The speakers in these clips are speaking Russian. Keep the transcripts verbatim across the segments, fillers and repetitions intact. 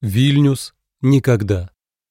Вильнюс. Никогда.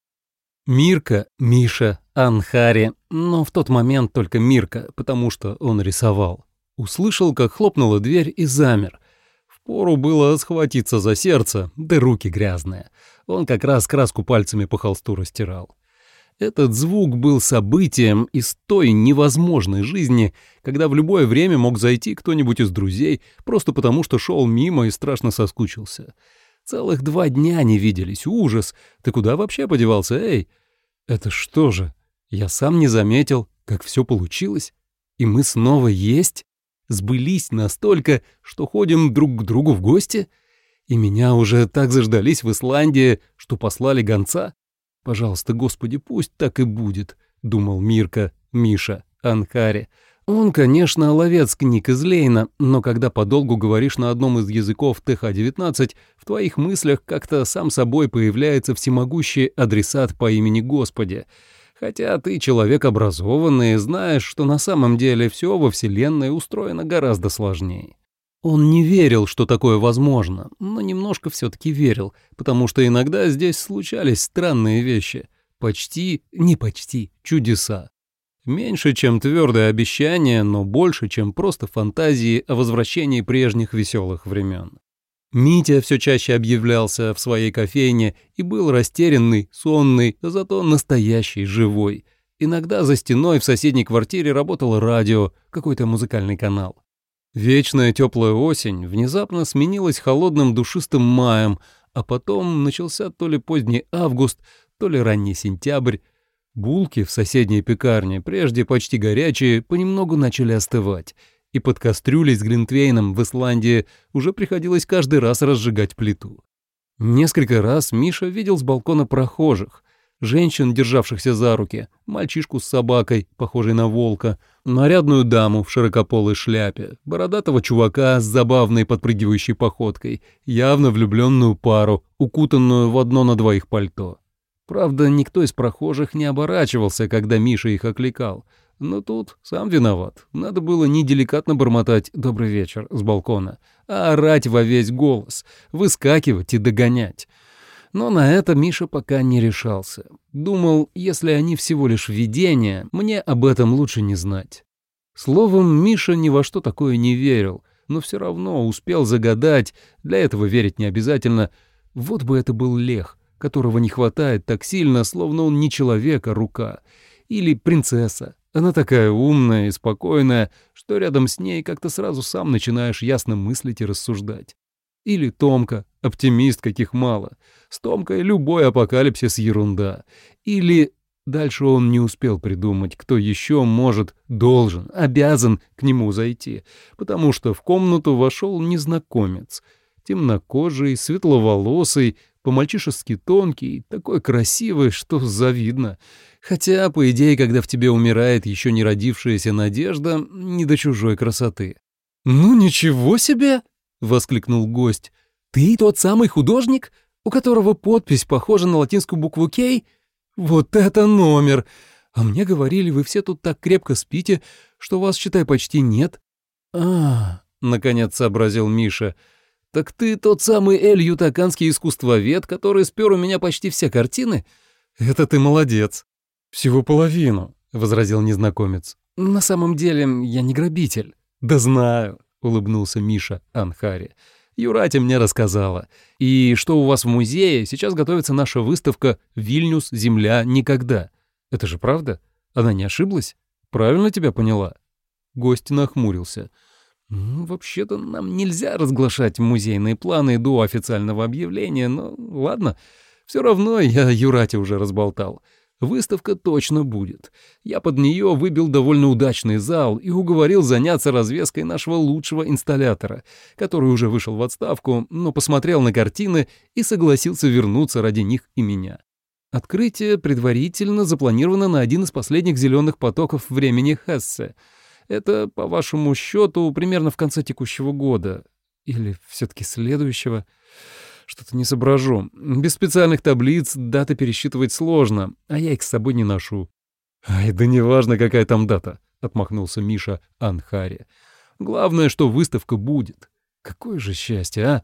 Мирка, Миша, Анхари, но в тот момент только Мирка, потому что он рисовал. Услышал, как хлопнула дверь и замер. Впору было схватиться за сердце, да руки грязные. Он как раз краску пальцами по холсту растирал. Этот звук был событием из той невозможной жизни, когда в любое время мог зайти кто-нибудь из друзей, просто потому что шел мимо и страшно соскучился. Целых два дня не виделись, ужас. Ты куда вообще подевался, эй? Это что же? Я сам не заметил, как все получилось. И мы снова есть? Сбылись настолько, что ходим друг к другу в гости? И меня уже так заждались в Исландии, что послали гонца? Пожалуйста, Господи, пусть так и будет, думал Мирка, Миша, Анхари. Он, конечно, ловец книг из Лейна, но когда подолгу говоришь на одном из языков Тэ Ха девятнадцать, в твоих мыслях как-то сам собой появляется всемогущий адресат по имени Господи. Хотя ты человек образованный, знаешь, что на самом деле все во Вселенной устроено гораздо сложнее. Он не верил, что такое возможно, но немножко все-таки верил, потому что иногда здесь случались странные вещи. Почти, не почти, чудеса. Меньше, чем твердое обещание, но больше, чем просто фантазии о возвращении прежних веселых времен. Митя все чаще объявлялся в своей кофейне и был растерянный, сонный, зато настоящий, живой. Иногда за стеной в соседней квартире работало радио, какой-то музыкальный канал. Вечная теплая осень внезапно сменилась холодным душистым маем, а потом начался то ли поздний август, то ли ранний сентябрь. Булки в соседней пекарне, прежде почти горячие, понемногу начали остывать, и под кастрюлей с глинтвейном в Исландии уже приходилось каждый раз разжигать плиту. Несколько раз Миша видел с балкона прохожих, женщин, державшихся за руки, мальчишку с собакой, похожей на волка, нарядную даму в широкополой шляпе, бородатого чувака с забавной подпрыгивающей походкой, явно влюбленную пару, укутанную в одно на двоих пальто. Правда, никто из прохожих не оборачивался, когда Миша их окликал. Но тут сам виноват. Надо было не деликатно бормотать «добрый вечер» с балкона, а орать во весь голос, выскакивать и догонять. Но на это Миша пока не решался. Думал, если они всего лишь видения, мне об этом лучше не знать. Словом, Миша ни во что такое не верил, но все равно успел загадать, для этого верить не обязательно. Вот бы это был Лех, которого не хватает так сильно, словно он не человек, а рука. Или принцесса. Она такая умная и спокойная, что рядом с ней как-то сразу сам начинаешь ясно мыслить и рассуждать. Или Томка, оптимист, каких мало. С Томкой любой апокалипсис — ерунда. Или... Дальше он не успел придумать, кто еще может, должен, обязан к нему зайти, потому что в комнату вошел незнакомец. Темнокожий, светловолосый, по-мальчишески тонкий, такой красивый, что завидно. Хотя, по идее, когда в тебе умирает еще не родившаяся надежда, не до чужой красоты. «Ну ничего себе!» — воскликнул гость. «Ты тот самый художник, у которого подпись похожа на латинскую букву «Кей»? Вот это номер! А мне говорили, вы все тут так крепко спите, что вас, считай, почти нет». «А-а-а», наконец сообразил Миша. «Так ты тот самый Эль-Ютаканский искусствовед, который спер у меня почти все картины? Это ты молодец». «Всего половину», — возразил незнакомец. «На самом деле я не грабитель». «Да знаю», — улыбнулся Миша Анхари. «Юратя мне рассказала. И что у вас в музее сейчас готовится наша выставка «Вильнюс. Земля. Никогда». Это же правда? Она не ошиблась? Правильно тебя поняла?» Гость нахмурился. «Ну, вообще-то нам нельзя разглашать музейные планы до официального объявления, но ладно. Все равно я Юрате уже разболтал. Выставка точно будет. Я под нее выбил довольно удачный зал и уговорил заняться развеской нашего лучшего инсталлятора, который уже вышел в отставку, но посмотрел на картины и согласился вернуться ради них и меня. Открытие предварительно запланировано на один из последних зеленых потоков времени Хессе. Это, по вашему счету, примерно в конце текущего года. Или все-таки следующего. Что-то не соображу. Без специальных таблиц даты пересчитывать сложно, а я их с собой не ношу. «Ай, да неважно, какая там дата», — отмахнулся Миша Анхари. «Главное, что выставка будет. Какое же счастье, а?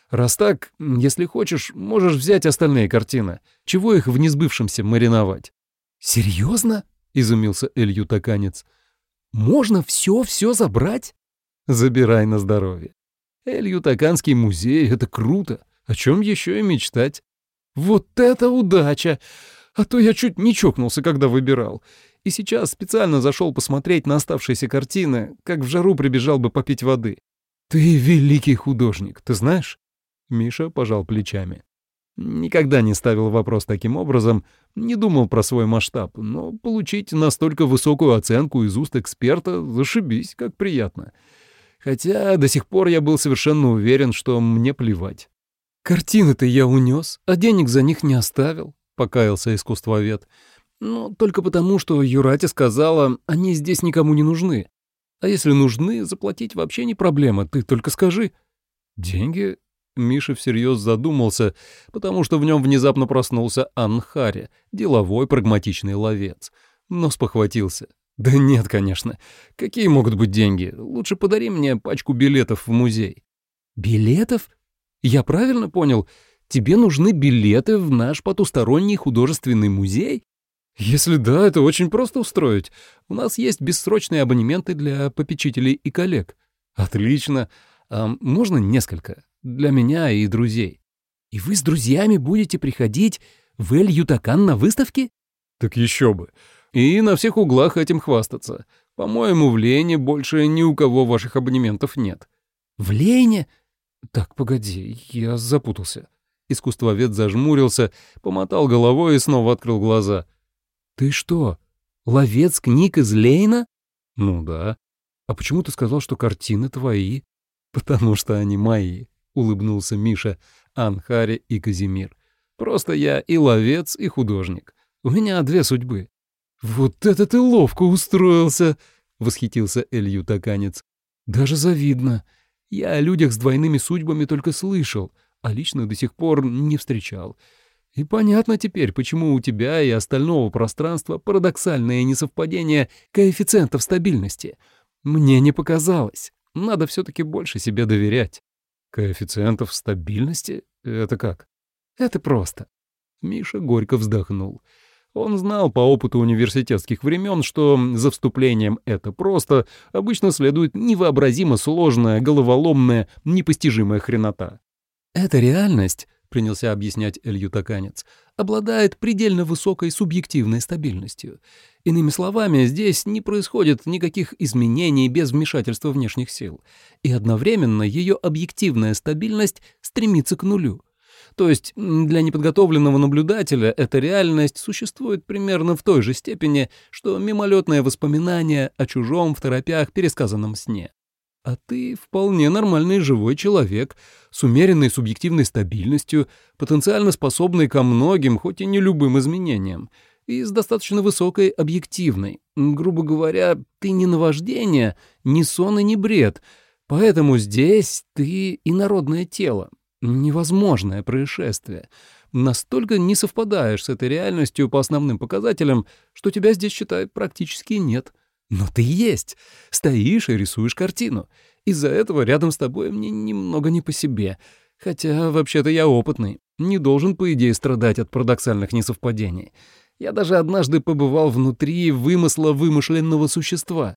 Раз так, если хочешь, можешь взять остальные картины. Чего их в несбывшемся мариновать?» «Серьезно?» — изумился Эль-Ютаканец. «Можно все-все забрать?» «Забирай на здоровье. Эль-Ютаканский музей — это круто. О чем еще и мечтать?» «Вот это удача! А то я чуть не чокнулся, когда выбирал. И сейчас специально зашел посмотреть на оставшиеся картины, как в жару прибежал бы попить воды. Ты великий художник, ты знаешь?» Миша пожал плечами. Никогда не ставил вопрос таким образом, не думал про свой масштаб, но получить настолько высокую оценку из уст эксперта — зашибись, как приятно. Хотя до сих пор я был совершенно уверен, что мне плевать. «Картины-то я унес, а денег за них не оставил», — покаялся искусствовед. «Ну, только потому, что Юрате сказала, они здесь никому не нужны. А если нужны, заплатить вообще не проблема, ты только скажи». «Деньги?» — Миша всерьез задумался, потому что в нем внезапно проснулся Анхари, деловой прагматичный ловец. Но спохватился. «Да нет, конечно. Какие могут быть деньги? Лучше подари мне пачку билетов в музей». «Билетов? Я правильно понял? Тебе нужны билеты в наш потусторонний художественный музей?» «Если да, это очень просто устроить. У нас есть бессрочные абонементы для попечителей и коллег». «Отлично. А можно несколько? Для меня и друзей». «И вы с друзьями будете приходить в Эль-Ютакан на выставке?» «Так еще бы. И на всех углах этим хвастаться. По-моему, в Лене больше ни у кого ваших абонементов нет». «В Лене?» «Так, погоди, я запутался». Искусствовед зажмурился, помотал головой и снова открыл глаза. «Ты что, ловец книг из Лейна?» «Ну да. А почему ты сказал, что картины твои?» «Потому что они мои», — улыбнулся Миша, Анхари и Казимир. «Просто я и ловец, и художник. У меня две судьбы». «Вот это ты ловко устроился!» — восхитился Эль-Ютаканец. «Даже завидно. Я о людях с двойными судьбами только слышал, а лично до сих пор не встречал. И понятно теперь, почему у тебя и остального пространства парадоксальное несовпадение коэффициентов стабильности. Мне не показалось. Надо все-таки больше себе доверять». «Коэффициентов стабильности? Это как?» «Это просто». Миша горько вздохнул. Он знал по опыту университетских времен, что за вступлением «это просто» обычно следует невообразимо сложная, головоломная, непостижимая хренота. «Эта реальность», — принялся объяснять Эль-Ютаканец, «обладает предельно высокой субъективной стабильностью. Иными словами, здесь не происходит никаких изменений без вмешательства внешних сил, и одновременно ее объективная стабильность стремится к нулю. То есть для неподготовленного наблюдателя эта реальность существует примерно в той же степени, что мимолетное воспоминание о чужом второпях пересказанном сне. А ты вполне нормальный живой человек, с умеренной субъективной стабильностью, потенциально способный ко многим, хоть и не любым изменениям, и с достаточно высокой объективной. Грубо говоря, ты не наваждение, не сон и не бред, поэтому здесь ты инородное тело. Невозможное происшествие. Настолько не совпадаешь с этой реальностью по основным показателям, что тебя здесь, считай, практически нет. Но ты есть. Стоишь и рисуешь картину. Из-за этого рядом с тобой мне немного не по себе. Хотя, вообще-то, я опытный. Не должен, по идее, страдать от парадоксальных несовпадений. Я даже однажды побывал внутри вымысла вымышленного существа.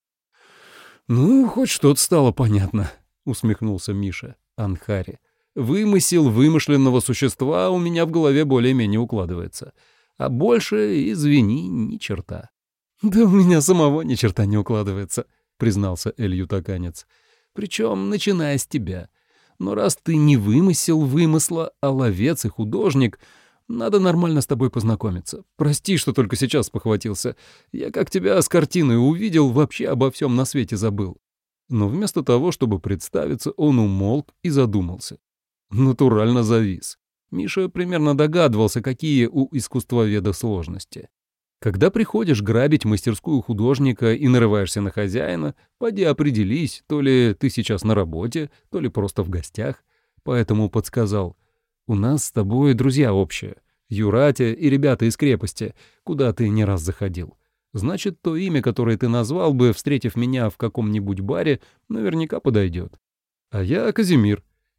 «Ну, хоть что-то стало понятно», — усмехнулся Миша Анхари. «Вымысел вымышленного существа у меня в голове более-менее укладывается. А больше, извини, ни черта». «Да у меня самого ни черта не укладывается», — признался Эль-Ютаканец. «Причем, начиная с тебя. Но раз ты не вымысел вымысла, а ловец и художник, надо нормально с тобой познакомиться. Прости, что только сейчас похватился. Я как тебя с картиной увидел, вообще обо всем на свете забыл». Но вместо того, чтобы представиться, он умолк и задумался. Натурально завис. Миша примерно догадывался, какие у искусствоведа сложности. Когда приходишь грабить мастерскую художника и нарываешься на хозяина, поди определись, то ли ты сейчас на работе, то ли просто в гостях. Поэтому подсказал: у нас с тобой друзья общие, Юратя и ребята из крепости, куда ты не раз заходил. Значит, то имя, которое ты назвал бы, встретив меня в каком-нибудь баре, наверняка подойдет. А я Казимир.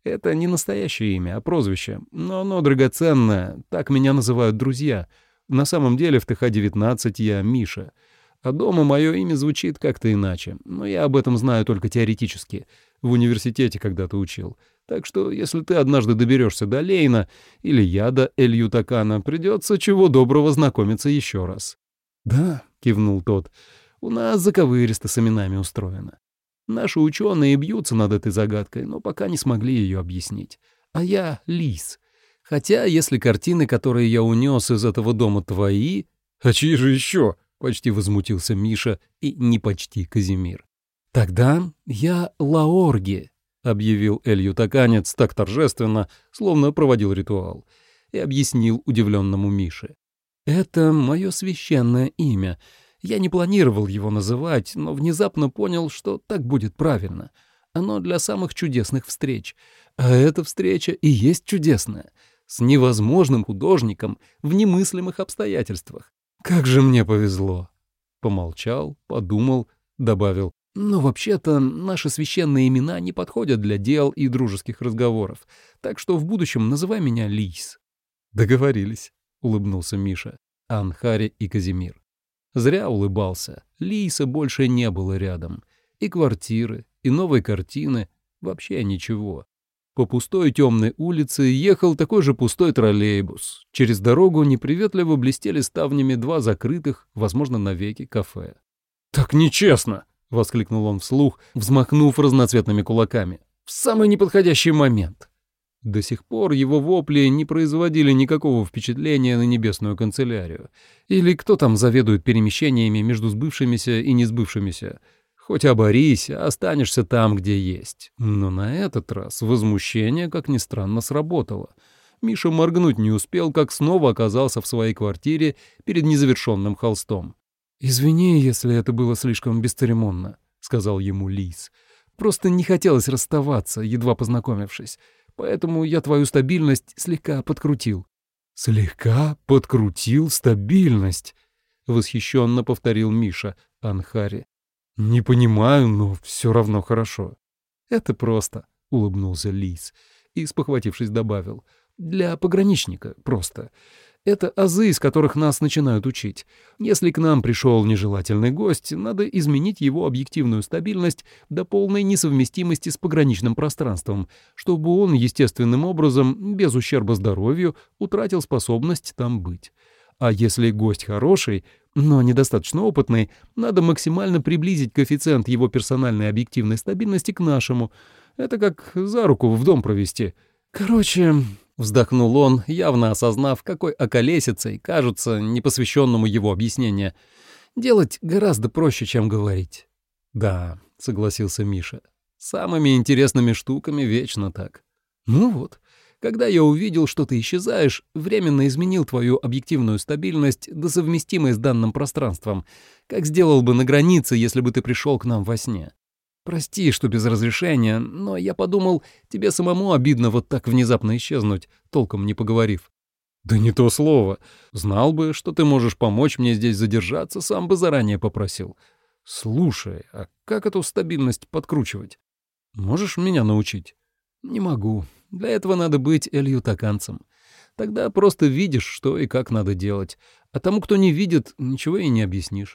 Это не настоящее имя, а прозвище, но оно драгоценное, так меня называют друзья. На самом деле в Т Х девятнадцать я Миша. А дома мое имя звучит как-то иначе, но я об этом знаю только теоретически. В университете когда-то учил. Так что, если ты однажды доберешься до Лейна или я до Эль-Ютакана, придется чего доброго знакомиться еще раз». «Да», — кивнул тот, — «у нас заковыристо с именами устроено. Наши ученые бьются над этой загадкой, но пока не смогли ее объяснить. А я Лис. Хотя, если картины, которые я унес из этого дома, твои...» «А чьи же еще?» — почти возмутился Миша и не почти Казимир. «Тогда я Лаорги», — объявил Эль-Ютаканец так торжественно, словно проводил ритуал, и объяснил удивленному Мише. «Это мое священное имя. Я не планировал его называть, но внезапно понял, что так будет правильно. Оно для самых чудесных встреч. А эта встреча и есть чудесная. С невозможным художником в немыслимых обстоятельствах. Как же мне повезло!» Помолчал, подумал, добавил. «Но вообще-то наши священные имена не подходят для дел и дружеских разговоров, так что в будущем называй меня Лис». «Договорились», — улыбнулся Миша, Анхари и Казимир. Зря улыбался. Лиса больше не было рядом. И квартиры, и новой картины, вообще ничего. По пустой темной улице ехал такой же пустой троллейбус. Через дорогу неприветливо блестели ставнями два закрытых, возможно, навеки, кафе. «Так нечестно!» — воскликнул он вслух, взмахнув разноцветными кулаками. «В самый неподходящий момент!» До сих пор его вопли не производили никакого впечатления на небесную канцелярию. Или кто там заведует перемещениями между сбывшимися и несбывшимися. Хоть оборись, останешься там, где есть. Но на этот раз возмущение, как ни странно, сработало. Миша моргнуть не успел, как снова оказался в своей квартире перед незавершенным холстом. «Извини, если это было слишком бесцеремонно», — сказал ему Лис. «Просто не хотелось расставаться, едва познакомившись. Поэтому я твою стабильность слегка подкрутил». «Слегка подкрутил стабильность?» — восхищенно повторил Миша Анхари. «Не понимаю, но все равно хорошо». «Это просто», — улыбнулся Лис и, спохватившись, добавил. «Для пограничника просто. Это азы, из которых нас начинают учить. Если к нам пришел нежелательный гость, надо изменить его объективную стабильность до полной несовместимости с пограничным пространством, чтобы он естественным образом, без ущерба здоровью, утратил способность там быть. А если гость хороший, но недостаточно опытный, надо максимально приблизить коэффициент его персональной объективной стабильности к нашему. Это как за руку в дом провести. Короче...» Вздохнул он, явно осознав, какой околесицей кажется непосвященному его объяснения. «Делать гораздо проще, чем говорить». «Да», — согласился Миша, — «самыми интересными штуками вечно так». «Ну вот, когда я увидел, что ты исчезаешь, временно изменил твою объективную стабильность до совместимой с данным пространством, как сделал бы на границе, если бы ты пришел к нам во сне. Прости, что без разрешения, но я подумал, тебе самому обидно вот так внезапно исчезнуть, толком не поговорив». «Да не то слово. Знал бы, что ты можешь помочь мне здесь задержаться, сам бы заранее попросил. Слушай, а как эту стабильность подкручивать? Можешь меня научить?» «Не могу. Для этого надо быть эльютаканцем. Тогда просто видишь, что и как надо делать, а тому, кто не видит, ничего и не объяснишь».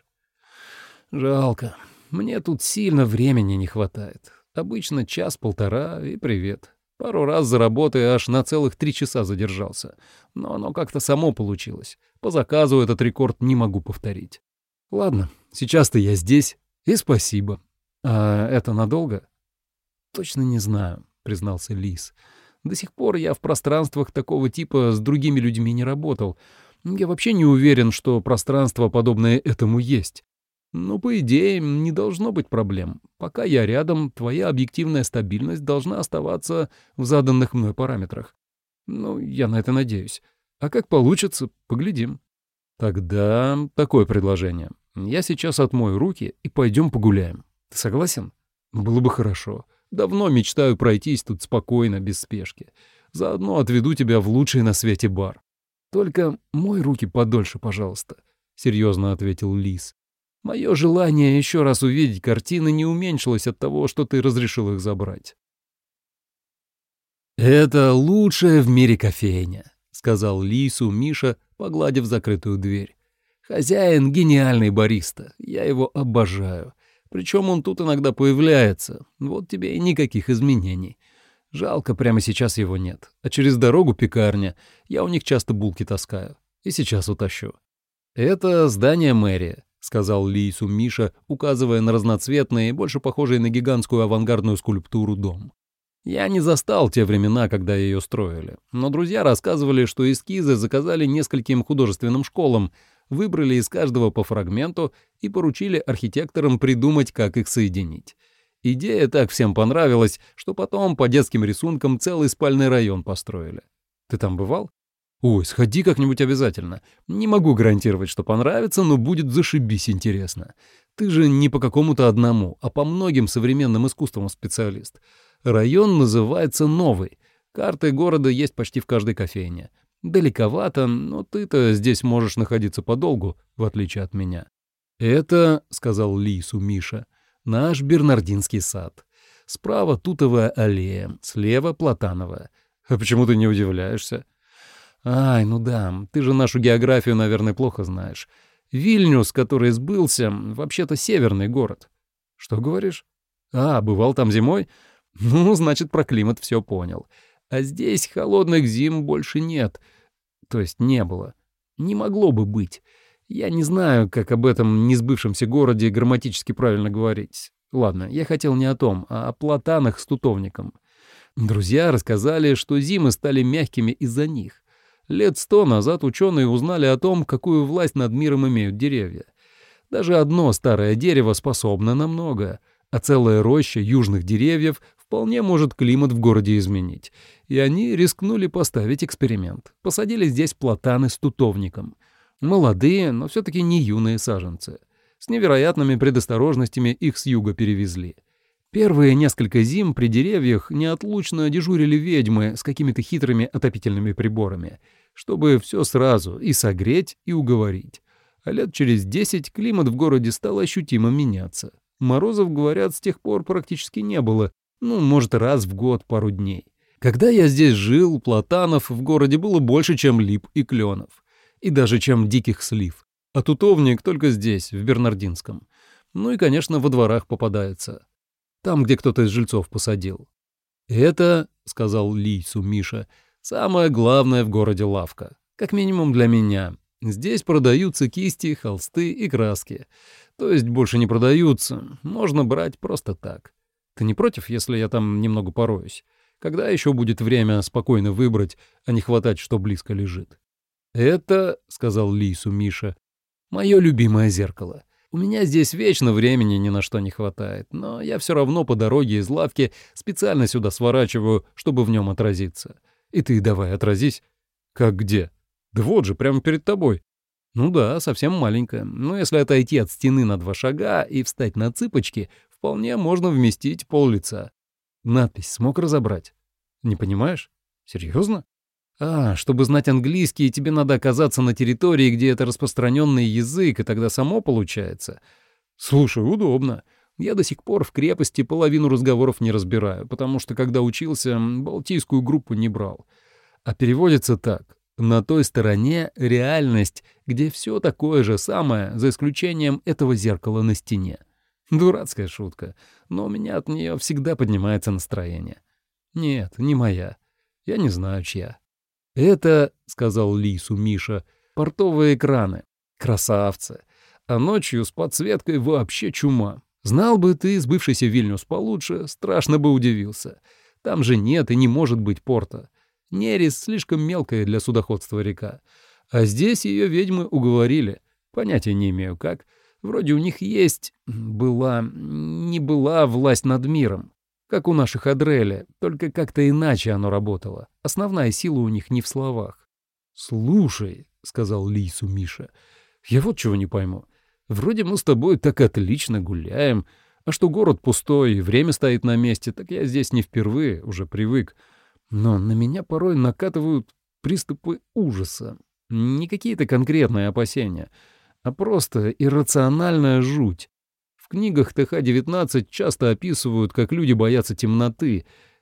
«Жалко. Мне тут сильно времени не хватает. Обычно час-полтора и привет. Пару раз за работой аж на целых три часа задержался. Но оно как-то само получилось. По заказу этот рекорд не могу повторить. Ладно, сейчас-то я здесь, и спасибо. А это надолго?» «Точно не знаю», — признался Лис. «До сих пор я в пространствах такого типа с другими людьми не работал. Я вообще не уверен, что пространство, подобное этому, есть. Ну, по идее, не должно быть проблем. Пока я рядом, твоя объективная стабильность должна оставаться в заданных мной параметрах. Ну, я на это надеюсь. А как получится, поглядим». «Тогда такое предложение. Я сейчас отмою руки и пойдем погуляем. Ты согласен?» «Было бы хорошо. Давно мечтаю пройтись тут спокойно, без спешки. Заодно отведу тебя в лучший на свете бар». «Только мой руки подольше, пожалуйста», — серьезно ответил Лис. «Мое желание еще раз увидеть картины не уменьшилось от того, что ты разрешил их забрать». «Это лучшая в мире кофейня», — сказал Лису Миша, погладив закрытую дверь. «Хозяин — гениальный бариста, я его обожаю. Причем он тут иногда появляется, вот тебе и никаких изменений. Жалко, прямо сейчас его нет, а через дорогу пекарня, я у них часто булки таскаю, и сейчас утащу». «Это здание мэрии», — сказал Лису Миша, указывая на разноцветный, больше похожий на гигантскую авангардную скульптуру дом. «Я не застал те времена, когда ее строили, но друзья рассказывали, что эскизы заказали нескольким художественным школам, выбрали из каждого по фрагменту и поручили архитекторам придумать, как их соединить. Идея так всем понравилась, что потом по детским рисункам целый спальный район построили. Ты там бывал? Ой, сходи как-нибудь обязательно. Не могу гарантировать, что понравится, но будет зашибись интересно. Ты же не по какому-то одному, а по многим современным искусствам специалист. Район называется Новый. Карты города есть почти в каждой кофейне. Далековато, но ты-то здесь можешь находиться подолгу, в отличие от меня. «Это, — сказал Лису Миша, — наш Бернардинский сад. Справа тутовая аллея, слева платановая. А почему ты не удивляешься? Ай, ну да, ты же нашу географию, наверное, плохо знаешь. Вильнюс, который сбылся, вообще-то северный город. Что говоришь? А, бывал там зимой? Ну, значит, про климат все понял. А здесь холодных зим больше нет. То есть не было. Не могло бы быть. Я не знаю, как об этом несбывшемся городе грамматически правильно говорить. Ладно, я хотел не о том, а о платанах с тутовником. Друзья рассказали, что зимы стали мягкими из-за них. Лет сто назад ученые узнали о том, какую власть над миром имеют деревья. Даже одно старое дерево способно на многое, а целая роща южных деревьев вполне может климат в городе изменить. И они рискнули поставить эксперимент. Посадили здесь платаны с тутовником. Молодые, но все-таки не юные саженцы. С невероятными предосторожностями их с юга перевезли. Первые несколько зим при деревьях неотлучно дежурили ведьмы с какими-то хитрыми отопительными приборами, чтобы все сразу и согреть, и уговорить. А лет через десять климат в городе стал ощутимо меняться. Морозов, говорят, с тех пор практически не было, ну, может, раз в год пару дней. Когда я здесь жил, платанов в городе было больше, чем лип и кленов, и даже чем диких слив. А тутовник только здесь, в Бернардинском. Ну и, конечно, во дворах попадается. Там, где кто-то из жильцов посадил. «Это, — сказал Лису Миша, — самое главное в городе лавка. Как минимум для меня. Здесь продаются кисти, холсты и краски. То есть больше не продаются, можно брать просто так. Ты не против, если я там немного пороюсь? Когда еще будет время спокойно выбрать, а не хватать, что близко лежит?» «Это, — сказал Лису Миша, — мое любимое зеркало. У меня здесь вечно времени ни на что не хватает, но я все равно по дороге из лавки специально сюда сворачиваю, чтобы в нем отразиться. И ты давай отразись». «Как где?» «Да вот же, прямо перед тобой». «Ну да, совсем маленькая, но если отойти от стены на два шага и встать на цыпочки, вполне можно вместить пол-лица. Надпись смог разобрать? Не понимаешь? Серьезно? А, чтобы знать английский, тебе надо оказаться на территории, где это распространенный язык, и тогда само получается. Слушай, удобно. Я до сих пор в крепости половину разговоров не разбираю, потому что, когда учился, балтийскую группу не брал. А переводится так. На той стороне реальность, где все такое же самое, за исключением этого зеркала на стене. Дурацкая шутка, но у меня от нее всегда поднимается настроение. Нет, не моя. Я не знаю, чья. «Это, — сказал Лису Миша, — портовые экраны. Красавцы. А ночью с подсветкой вообще чума. Знал бы ты сбывшийся Вильнюс получше, страшно бы удивился. Там же нет и не может быть порта. Нерис слишком мелкая для судоходства река. А здесь ее ведьмы уговорили. Понятия не имею как. Вроде у них есть... была... не была власть над миром. Как у наших Адреля, только как-то иначе оно работало. Основная сила у них не в словах». «Слушай, — сказал Лису Миша, — я вот чего не пойму. Вроде мы с тобой так отлично гуляем, а что город пустой и время стоит на месте, так я здесь не впервые, уже привык. Но на меня порой накатывают приступы ужаса. Не какие-то конкретные опасения, а просто иррациональная жуть. В книгах Т Х девятнадцать часто описывают, как люди боятся темноты,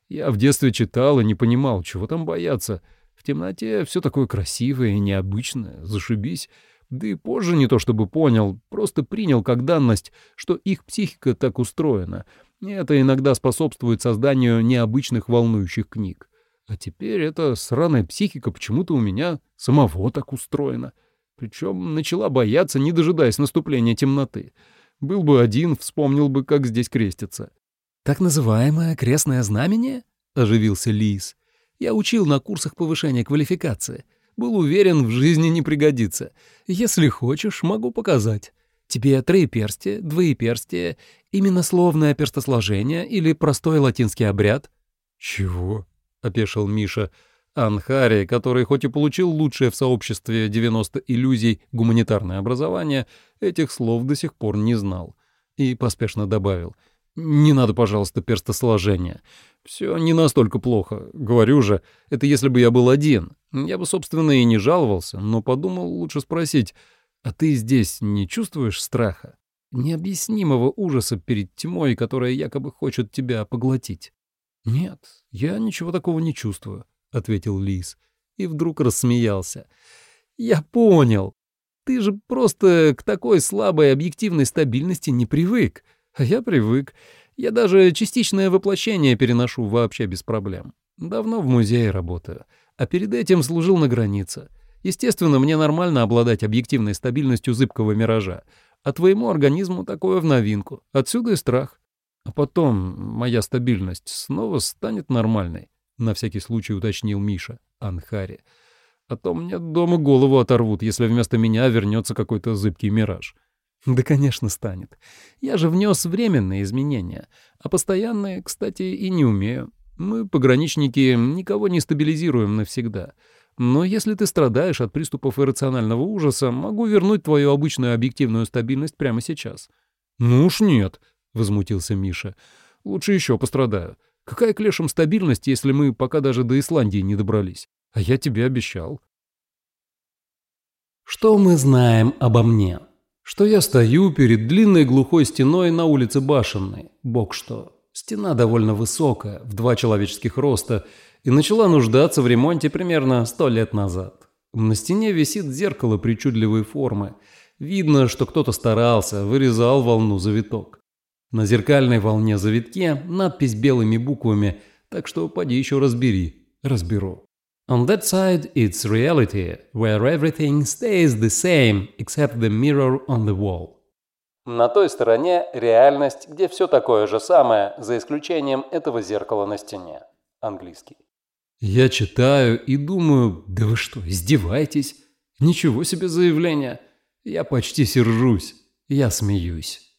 Я в детстве читал и не понимал, чего там бояться. В темноте все такое красивое и необычное, зашибись. Да и позже не то чтобы понял, просто принял как данность, что их психика так устроена. И это иногда способствует созданию необычных волнующих книг. А теперь эта сраная психика почему-то у меня самого так устроена. Причем начала бояться, не дожидаясь наступления темноты. Был бы один, вспомнил бы, как здесь крестятся. «Так называемое крестное знамение?» — оживился Лис. «Я учил на курсах повышения квалификации. Был уверен, в жизни не пригодится. Если хочешь, могу показать. Тебе троеперстие, двоеперстие, именно словное перстосложение или простой латинский обряд?» «Чего?» — опешил Миша. Анхари, который хоть и получил лучшее в сообществе девяносто иллюзий гуманитарное образование, этих слов до сих пор не знал. И поспешно добавил: «Не надо, пожалуйста, перстосложения. Все не настолько плохо. Говорю же, это если бы я был один. Я бы, собственно, и не жаловался, но подумал лучше спросить: а ты здесь не чувствуешь страха? Необъяснимого ужаса перед тьмой, которая якобы хочет тебя поглотить?» «Нет, я ничего такого не чувствую», — ответил Лис. И вдруг рассмеялся. «Я понял. Ты же просто к такой слабой объективной стабильности не привык. А я привык. Я даже частичное воплощение переношу вообще без проблем. Давно в музее работаю, а перед этим служил на границе. Естественно, мне нормально обладать объективной стабильностью зыбкого миража, а твоему организму такое в новинку. Отсюда и страх. А потом моя стабильность снова станет нормальной», — на всякий случай уточнил Миша Анхари. «А то мне дома голову оторвут, если вместо меня вернется какой-то зыбкий мираж». «Да, конечно, станет. Я же внес временные изменения, а постоянные, кстати, и не умею. Мы, пограничники, никого не стабилизируем навсегда. Но если ты страдаешь от приступов иррационального ужаса, могу вернуть твою обычную объективную стабильность прямо сейчас». «Ну уж нет», — возмутился Миша. «Лучше еще пострадаю. Какая к лешим стабильность, если мы пока даже до Исландии не добрались? А я тебе обещал». Что мы знаем обо мне? Что я стою перед длинной глухой стеной на улице Башенной. Бог что. Стена довольно высокая, в два человеческих роста, и начала нуждаться в ремонте примерно сто лет назад. На стене висит зеркало причудливой формы. Видно, что кто-то старался, вырезал волну завиток. На зеркальной волне-завитке надпись белыми буквами, так что поди еще разбери. Разберу. On that side it's reality, where everything stays the same, except the mirror on the wall. На той стороне реальность, где все такое же самое, за исключением этого зеркала на стене. Английский. Я читаю и думаю: да вы что, издеваетесь? Ничего себе заявление. Я почти сержусь. Я смеюсь.